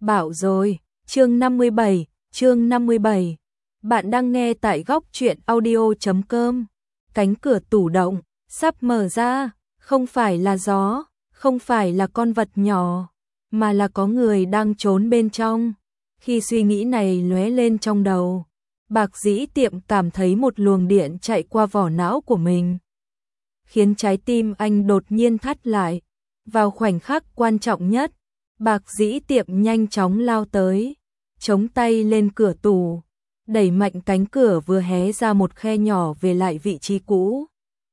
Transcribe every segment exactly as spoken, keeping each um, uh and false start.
Bảo rồi, chương năm mươi bảy, chương năm mươi bảy. Bạn đang nghe tại góc truyện audio chấm com. Cánh cửa tủ động sắp mở ra, không phải là gió, không phải là con vật nhỏ, mà là có người đang trốn bên trong. Khi suy nghĩ này lóe lên trong đầu, Bạc Dĩ Tiệm cảm thấy một luồng điện chạy qua vỏ não của mình, khiến trái tim anh đột nhiên thắt lại. Vào khoảnh khắc quan trọng nhất, Bạc Dĩ Tiệm nhanh chóng lao tới, chống tay lên cửa tủ, đẩy mạnh cánh cửa vừa hé ra một khe nhỏ về lại vị trí cũ.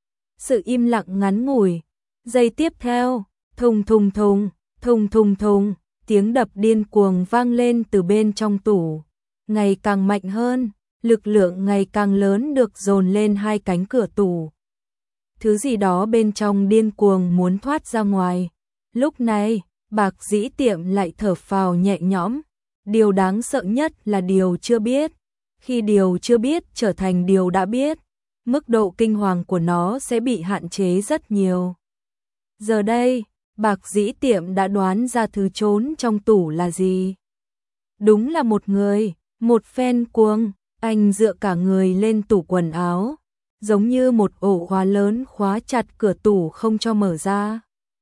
Sự im lặng ngắn ngủi, giây tiếp theo, thùng thùng thùng, thùng thùng thùng, tiếng đập điên cuồng vang lên từ bên trong tủ, ngày càng mạnh hơn, lực lượng ngày càng lớn được dồn lên hai cánh cửa tủ. Thứ gì đó bên trong điên cuồng muốn thoát ra ngoài. Lúc này, Bạc Dĩ Tiệm lại thở phào nhẹ nhõm. Điều đáng sợ nhất là điều chưa biết. Khi điều chưa biết trở thành điều đã biết, mức độ kinh hoàng của nó sẽ bị hạn chế rất nhiều. Giờ đây, Bạc Dĩ Tiệm đã đoán ra thứ trốn trong tủ là gì. Đúng là một người, một phen cuồng. Anh dựa cả người lên tủ quần áo, giống như một ổ khóa lớn khóa chặt cửa tủ không cho mở ra.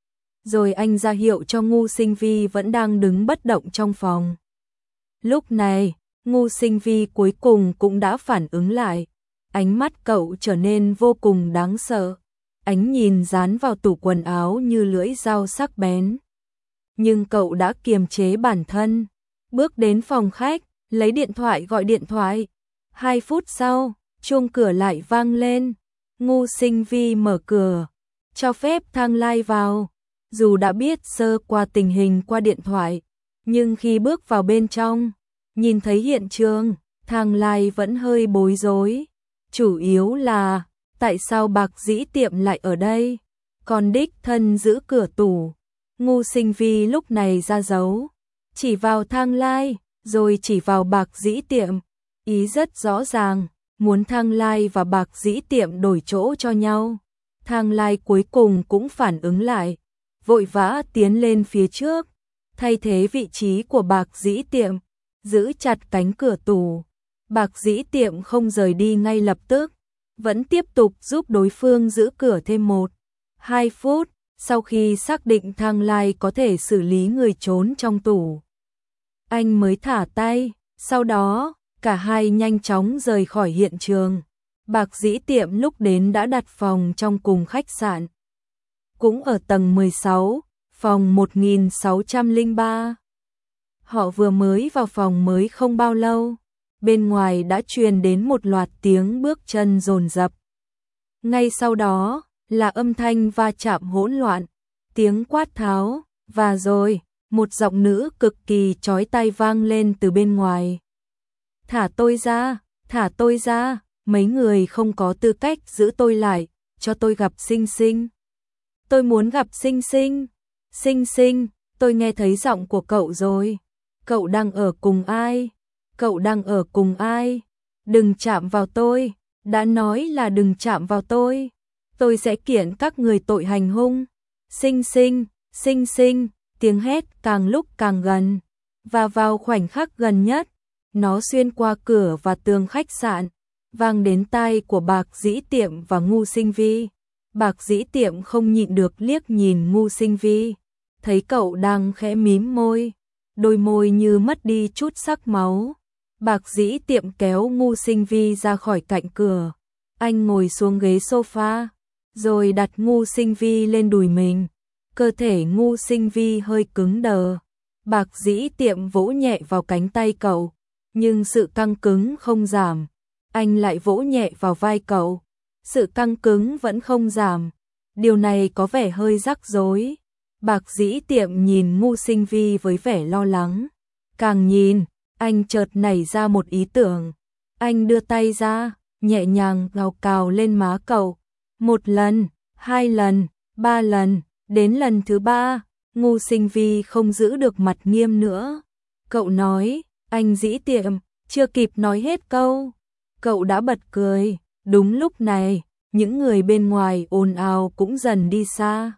Rồi anh ra hiệu cho Ngu Sinh Vi vẫn đang đứng bất động trong phòng. Lúc này, Ngu Sinh Vi cuối cùng cũng đã phản ứng lại. Ánh mắt cậu trở nên vô cùng đáng sợ. Ánh nhìn dán vào tủ quần áo như lưỡi dao sắc bén. Nhưng cậu đã kiềm chế bản thân, bước đến phòng khách, lấy điện thoại gọi điện thoại. Hai phút sau, chuông cửa lại vang lên. Ngu Sinh Vi mở cửa, cho phép Thang Lai vào. Dù đã biết sơ qua tình hình qua điện thoại, nhưng khi bước vào bên trong, nhìn thấy hiện trường, Thang Lai vẫn hơi bối rối. Chủ yếu là, tại sao Bạc Dĩ Tiệm lại ở đây? Còn đích thân giữ cửa tủ. Ngu Sinh Vi lúc này ra dấu, chỉ vào Thang Lai, rồi chỉ vào Bạc Dĩ Tiệm. Ý rất rõ ràng, muốn Thang Lai và Bạc Dĩ Tiệm đổi chỗ cho nhau. Thang Lai cuối cùng cũng phản ứng lại, vội vã tiến lên phía trước, thay thế vị trí của Bạc Dĩ Tiệm, giữ chặt cánh cửa tủ. Bạc Dĩ Tiệm không rời đi ngay lập tức, vẫn tiếp tục giúp đối phương giữ cửa thêm một, hai phút, sau khi xác định Thang Lai có thể xử lý người trốn trong tủ. Anh mới thả tay, sau đó, cả hai nhanh chóng rời khỏi hiện trường. Bạc Dĩ Tiệm lúc đến đã đặt phòng trong cùng khách sạn, cũng ở tầng mười sáu, phòng một nghìn sáu trăm lẻ ba. Họ vừa mới vào phòng mới không bao lâu, bên ngoài đã truyền đến một loạt tiếng bước chân dồn dập. Ngay sau đó là âm thanh va chạm hỗn loạn, tiếng quát tháo, và rồi, một giọng nữ cực kỳ chói tai vang lên từ bên ngoài. Thả tôi ra, thả tôi ra, mấy người không có tư cách giữ tôi lại, cho tôi gặp Sinh Sinh. Tôi muốn gặp Sinh Sinh. Sinh Sinh, tôi nghe thấy giọng của cậu rồi. Cậu đang ở cùng ai? Cậu đang ở cùng ai? Đừng chạm vào tôi, đã nói là đừng chạm vào tôi. Tôi sẽ kiện các người tội hành hung. Sinh Sinh, Sinh Sinh, tiếng hét càng lúc càng gần. Và vào khoảnh khắc gần nhất, nó xuyên qua cửa và tường khách sạn, vang đến tai của Bạc Dĩ Tiệm và Ngu Sinh Vi. Bạc Dĩ Tiệm không nhịn được liếc nhìn Ngu Sinh Vi, thấy cậu đang khẽ mím môi, đôi môi như mất đi chút sắc máu. Bạc Dĩ Tiệm kéo Ngu Sinh Vi ra khỏi cạnh cửa, anh ngồi xuống ghế sofa, rồi đặt Ngu Sinh Vi lên đùi mình. Cơ thể Ngu Sinh Vi hơi cứng đờ. Bạc Dĩ Tiệm vỗ nhẹ vào cánh tay cậu, nhưng sự căng cứng không giảm. Anh lại vỗ nhẹ vào vai cậu, sự căng cứng vẫn không giảm. Điều này có vẻ hơi rắc rối. Bạc Dĩ Tiệm nhìn Ngu Sinh Vi với vẻ lo lắng. Càng nhìn, anh chợt nảy ra một ý tưởng. Anh đưa tay ra, nhẹ nhàng gào cào lên má cậu. Một lần, hai lần, ba lần, đến lần thứ ba, Ngu Sinh Vi không giữ được mặt nghiêm nữa. Cậu nói, anh Dĩ Tiệm, chưa kịp nói hết câu, cậu đã bật cười. Đúng lúc này, những người bên ngoài ồn ào cũng dần đi xa.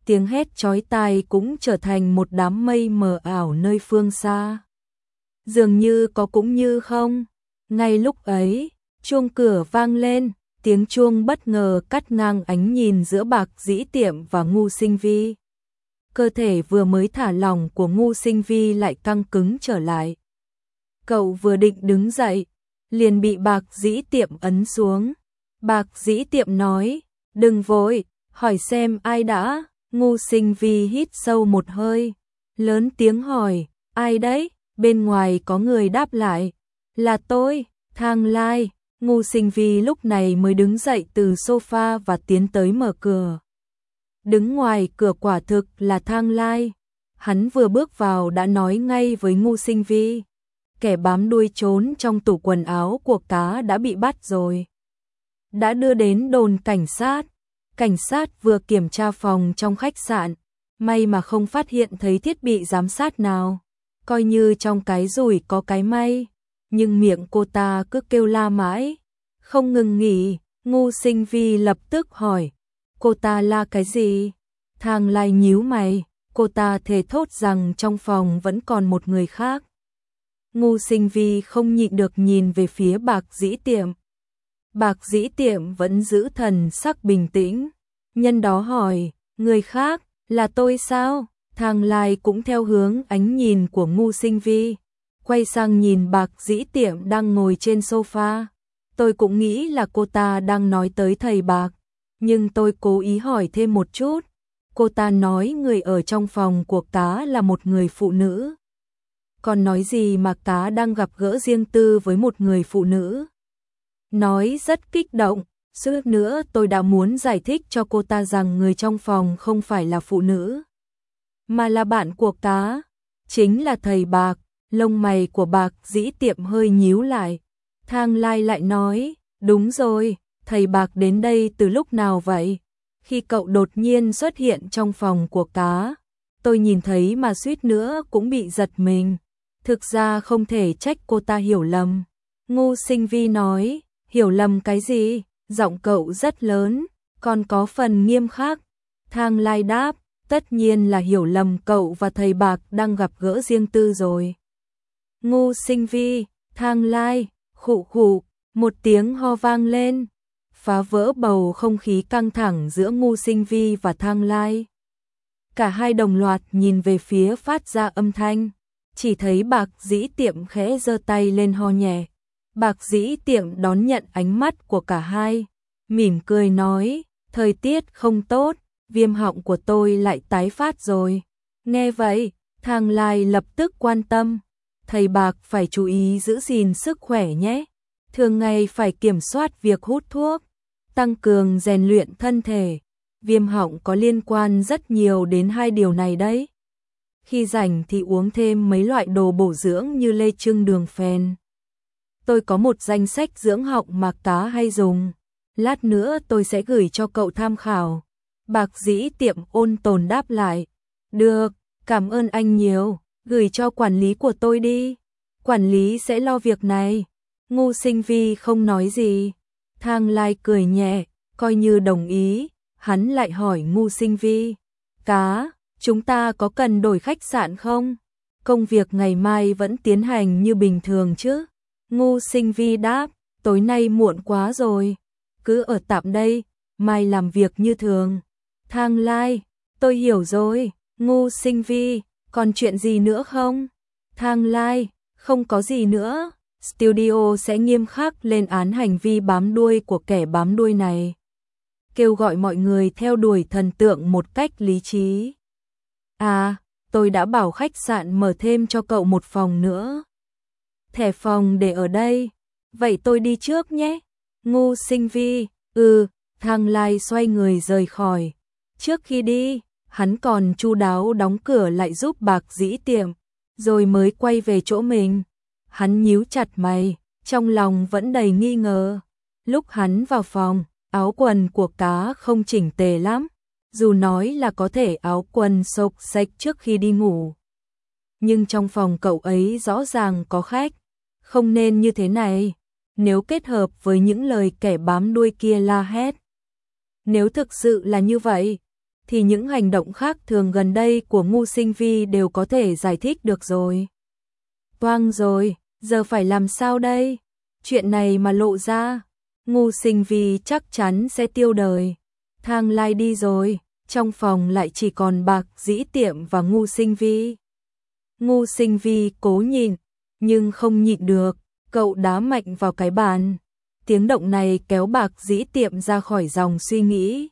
tiếng hét chói tai cũng trở thành một đám mây mờ ảo nơi phương xa. Dường như có cũng như không. Ngay lúc ấy, chuông cửa vang lên, tiếng chuông bất ngờ cắt ngang ánh nhìn giữa Bạc Dĩ Tiệm và Ngô Sinh Vi. Cơ thể vừa mới thả lỏng của Ngô Sinh Vi lại căng cứng trở lại. Cậu vừa định đứng dậy, liền bị Bạc Dĩ Tiệm ấn xuống. Bạc Dĩ Tiệm nói, đừng vội, hỏi xem ai đã. Ngô Sinh Vi hít sâu một hơi, lớn tiếng hỏi, ai đấy? Bên ngoài có người đáp lại, là tôi, Thang Lai. Ngô Sinh Vi lúc này mới đứng dậy từ sofa và tiến tới mở cửa. Đứng ngoài cửa quả thực là Thang Lai. Hắn vừa bước vào đã nói ngay với Ngô Sinh Vi, kẻ bám đuôi trốn trong tủ quần áo của cá đã bị bắt rồi. Đã đưa đến đồn cảnh sát. Cảnh sát vừa kiểm tra phòng trong khách sạn, may mà không phát hiện thấy thiết bị giám sát nào. Coi như trong cái rủi có cái may, nhưng miệng cô ta cứ kêu la mãi, không ngừng nghỉ. Ngô Sinh Vi lập tức hỏi, cô ta la cái gì? Thang Lai nhíu mày, cô ta thề thốt rằng trong phòng vẫn còn một người khác. Ngô Sinh Vi không nhịn được nhìn về phía Bạc Dĩ Tiệm. Bạc Dĩ Tiệm vẫn giữ thần sắc bình tĩnh, nhân đó hỏi, người khác, là tôi sao? Thang Lai cũng theo hướng ánh nhìn của Ngô Sinh Vi, quay sang nhìn Bạc Dĩ Tiệm đang ngồi trên sofa. Tôi cũng nghĩ là cô ta đang nói tới thầy Bạc, nhưng tôi cố ý hỏi thêm một chút. Cô ta nói người ở trong phòng của cá là một người phụ nữ. Còn nói gì mà cá đang gặp gỡ riêng tư với một người phụ nữ? Nói rất kích động, suýt nữa tôi đã muốn giải thích cho cô ta rằng người trong phòng không phải là phụ nữ, mà là bạn của cá, chính là thầy Bạc. Lông mày của Bạc Dĩ Tiệm hơi nhíu lại. Thang Lai lại nói, đúng rồi, thầy Bạc đến đây từ lúc nào vậy? Khi cậu đột nhiên xuất hiện trong phòng của cá, tôi nhìn thấy mà suýt nữa cũng bị giật mình. Thực ra không thể trách cô ta hiểu lầm. Ngô Sinh Vi nói, hiểu lầm cái gì? Giọng cậu rất lớn, còn có phần nghiêm khắc. Thang Lai đáp, tất nhiên là hiểu lầm cậu và thầy Bạc đang gặp gỡ riêng tư rồi. Ngô Sinh Vi, Thang Lai, khụ khụ, một tiếng ho vang lên, phá vỡ bầu không khí căng thẳng giữa Ngô Sinh Vi và Thang Lai. Cả hai đồng loạt nhìn về phía phát ra âm thanh, chỉ thấy Bạc Dĩ Tiệm khẽ giơ tay lên ho nhẹ. Bạc Dĩ Tiệm đón nhận ánh mắt của cả hai, mỉm cười nói, thời tiết không tốt, viêm họng của tôi lại tái phát rồi. Nghe vậy, Thang Lai lập tức quan tâm, thầy Bạc phải chú ý giữ gìn sức khỏe nhé. Thường ngày phải kiểm soát việc hút thuốc, tăng cường rèn luyện thân thể. Viêm họng có liên quan rất nhiều đến hai điều này đấy. Khi rảnh thì uống thêm mấy loại đồ bổ dưỡng như lê trưng đường phèn. Tôi có một danh sách dưỡng họng mà cá hay dùng, lát nữa tôi sẽ gửi cho cậu tham khảo. Bạc Dĩ Tiệm ôn tồn đáp lại, được, cảm ơn anh nhiều, gửi cho quản lý của tôi đi, quản lý sẽ lo việc này. Ngô Sinh Vi không nói gì. Thang Lai cười nhẹ, coi như đồng ý. Hắn lại hỏi Ngô Sinh Vi, cá, chúng ta có cần đổi khách sạn không? Công việc ngày mai vẫn tiến hành như bình thường chứ? Ngô Sinh Vi đáp, tối nay muộn quá rồi, cứ ở tạm đây, mai làm việc như thường. Thang Lai, tôi hiểu rồi. Ngô Sinh Vi, còn chuyện gì nữa không? Thang Lai, không có gì nữa. Studio sẽ nghiêm khắc lên án hành vi bám đuôi của kẻ bám đuôi này, kêu gọi mọi người theo đuổi thần tượng một cách lý trí. À, tôi đã bảo khách sạn mở thêm cho cậu một phòng nữa. Thẻ phòng để ở đây. Vậy tôi đi trước nhé. Ngô Sinh Vi, ừ. Thang Lai xoay người rời khỏi. Trước khi đi, hắn còn chu đáo đóng cửa lại giúp Bạc Dĩ Tiệm, rồi mới quay về chỗ mình. Hắn nhíu chặt mày, trong lòng vẫn đầy nghi ngờ. Lúc hắn vào phòng, áo quần của cá không chỉnh tề lắm, dù nói là có thể áo quần xộc xệch trước khi đi ngủ. Nhưng trong phòng cậu ấy rõ ràng có khách, không nên như thế này, nếu kết hợp với những lời kẻ bám đuôi kia la hét. Nếu thực sự là như vậy, thì những hành động khác thường gần đây của Ngô Sinh Vi đều có thể giải thích được rồi. Toang rồi, giờ phải làm sao đây? Chuyện này mà lộ ra, Ngô Sinh Vi chắc chắn sẽ tiêu đời. Thang Lai đi rồi, trong phòng lại chỉ còn Bạc Dĩ Tiệm và Ngô Sinh Vi. Ngô Sinh Vi cố nhịn, nhưng không nhịn được, cậu đá mạnh vào cái bàn. Tiếng động này kéo Bạc Dĩ Tiệm ra khỏi dòng suy nghĩ.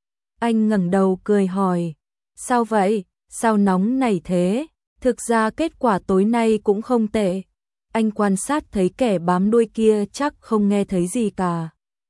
Anh ngẩng đầu cười hỏi, sao vậy, sao nóng này thế? Thực ra kết quả tối nay cũng không tệ. Anh quan sát thấy kẻ bám đuôi kia chắc không nghe thấy gì cả.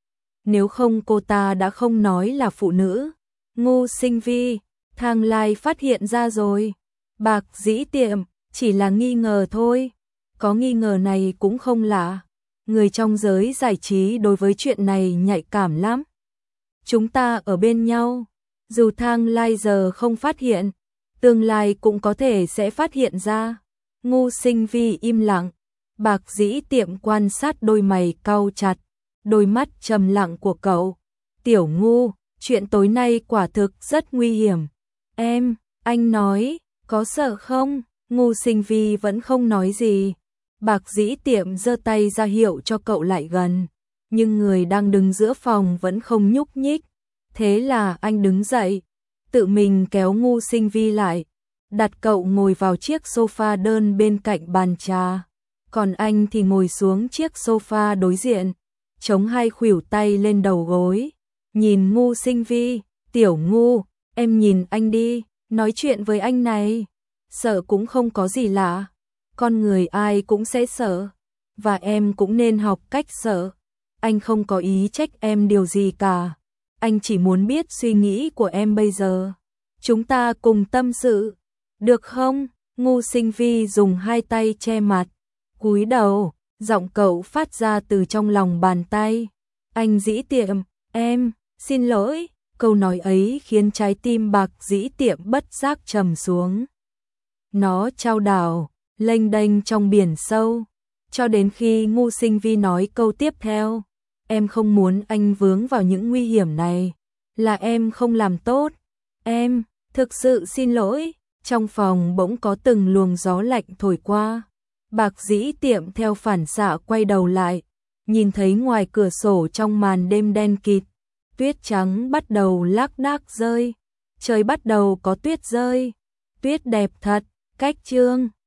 Nếu không cô ta đã không nói là phụ nữ. Ngô Sinh Vi, Thang Lai phát hiện ra rồi. Bạc Dĩ Tiệm, chỉ là nghi ngờ thôi. Có nghi ngờ này cũng không lạ. Người trong giới giải trí đối với chuyện này nhạy cảm lắm. Chúng ta ở bên nhau, dù Thang Lai giờ không phát hiện, tương lai cũng có thể sẽ phát hiện ra. Ngô Sinh Vi im lặng, Bạc Dĩ Tiệm quan sát đôi mày cau chặt, đôi mắt trầm lặng của cậu. Tiểu Ngô, chuyện tối nay quả thực rất nguy hiểm. Em, anh nói, có sợ không? Ngô Sinh Vi vẫn không nói gì. Bạc Dĩ Tiệm giơ tay ra hiệu cho cậu lại gần, nhưng người đang đứng giữa phòng vẫn không nhúc nhích. Thế là anh đứng dậy, tự mình kéo Ngô Sinh Vi lại, đặt cậu ngồi vào chiếc sofa đơn bên cạnh bàn trà. Còn anh thì ngồi xuống chiếc sofa đối diện, chống hai khuỷu tay lên đầu gối, nhìn Ngô Sinh Vi. Tiểu Ngô, em nhìn anh đi, nói chuyện với anh này. Sợ cũng không có gì lạ, con người ai cũng sẽ sợ, và em cũng nên học cách sợ. Anh không có ý trách em điều gì cả, anh chỉ muốn biết suy nghĩ của em bây giờ. Chúng ta cùng tâm sự, được không? Ngô Sinh Vi dùng hai tay che mặt, cúi đầu, giọng cậu phát ra từ trong lòng bàn tay. Anh Dĩ Tiệm, em, xin lỗi. Câu nói ấy khiến trái tim Bạc Dĩ Tiệm bất giác trầm xuống. Nó chao đảo, lênh đênh trong biển sâu, cho đến khi Ngô Sinh Vi nói câu tiếp theo. Em không muốn anh vướng vào những nguy hiểm này, là em không làm tốt. Em, thực sự xin lỗi. Trong phòng bỗng có từng luồng gió lạnh thổi qua. Bạc Dĩ Tiệm theo phản xạ quay đầu lại, nhìn thấy ngoài cửa sổ trong màn đêm đen kịt, tuyết trắng bắt đầu lác đác rơi. Trời bắt đầu có tuyết rơi. Tuyết đẹp thật. Cách chương